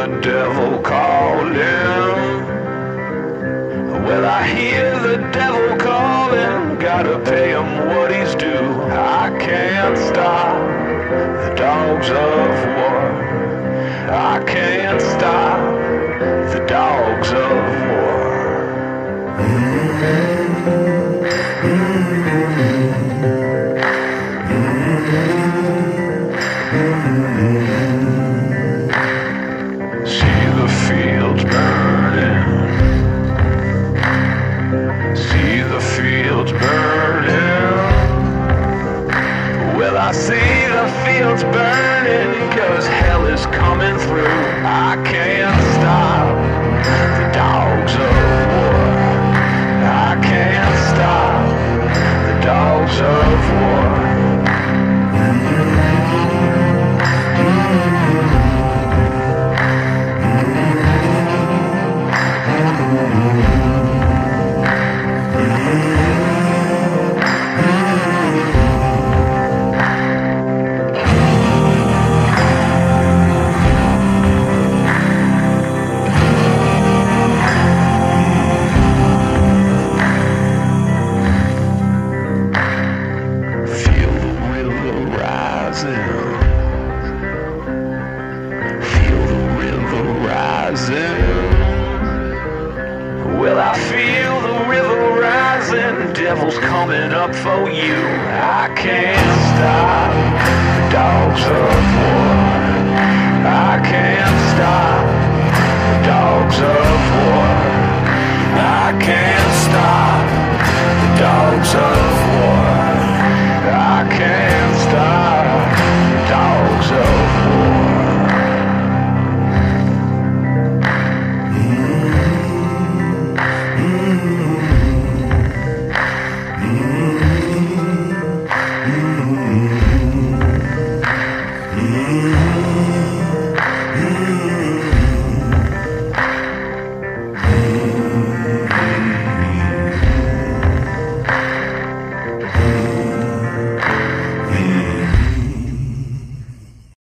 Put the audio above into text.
the devil calling. Well, I hear the devil calling. Gotta pay him what he's due. I can't stop the dogs of war. I can't stop the dogs of war. See the fields burning. See the fields burning. Well, I see the fields burning, 'cause hell is coming through. I can't stop the dogs of war. I can't stop the dogs of war. Feel the river rising. Well, I feel the river rising. Devil's coming up for you. I can't stop the dogs of war. I can't stop the dogs of war. I can't